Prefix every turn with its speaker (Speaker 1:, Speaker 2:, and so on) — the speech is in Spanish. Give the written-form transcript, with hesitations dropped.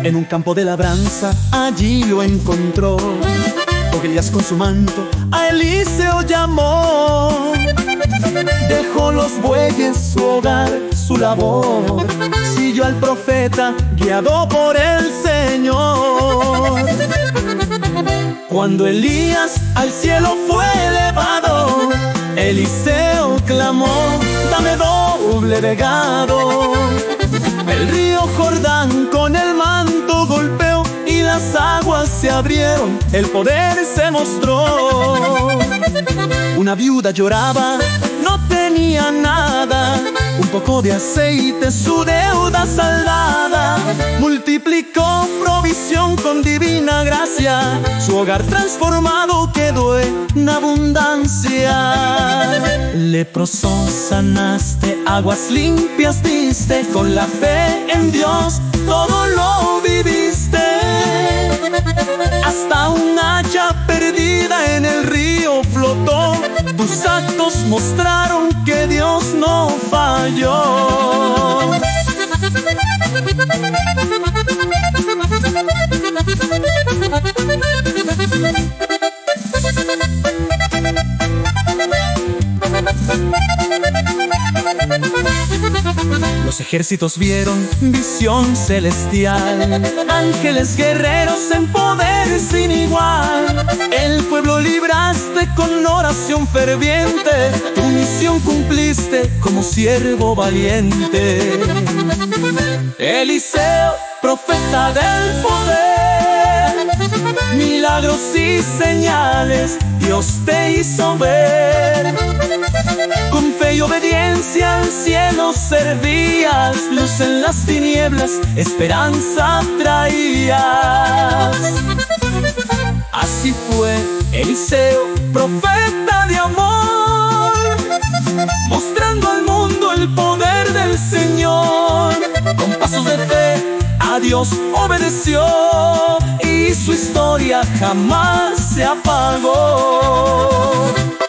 Speaker 1: En un campo de labranza allí lo encontró. Elías con su manto a Eliseo llamó. Dejó los bueyes, su hogar, su labor, siguió al profeta guiado por el Señor. Cuando Elías al cielo fue elevado, Eliseo clamó: dame doble regado. El río Jordán con el manto golpeó y las aguas se abrieron, el poder se mostró. Una viuda lloraba, no tenía nada, un poco de aceite, su deuda saldada. Multiplicó provisión con divina gracia, su hogar transformado quedó en abundancia. Leproso sanaste, aguas limpias diste, con la fe en Dios todo lo viviste. Hasta un hacha perdida en el río flotó, tus actos mostraron que Dios no falló. Los ejércitos vieron visión celestial, ángeles guerreros en poder sin igual. El pueblo libraste con oración ferviente, tu misión cumpliste como siervo valiente. Eliseo, profeta del poder, milagros y señales Dios te hizo ver. Con fe y obediencia al cielo servías, luz en las tinieblas, esperanza traías. Así fue Eliseo, profeta de amor, mostrando al mundo el poder del Señor. Con pasos de fe a Dios obedeció y su historia jamás se apagó.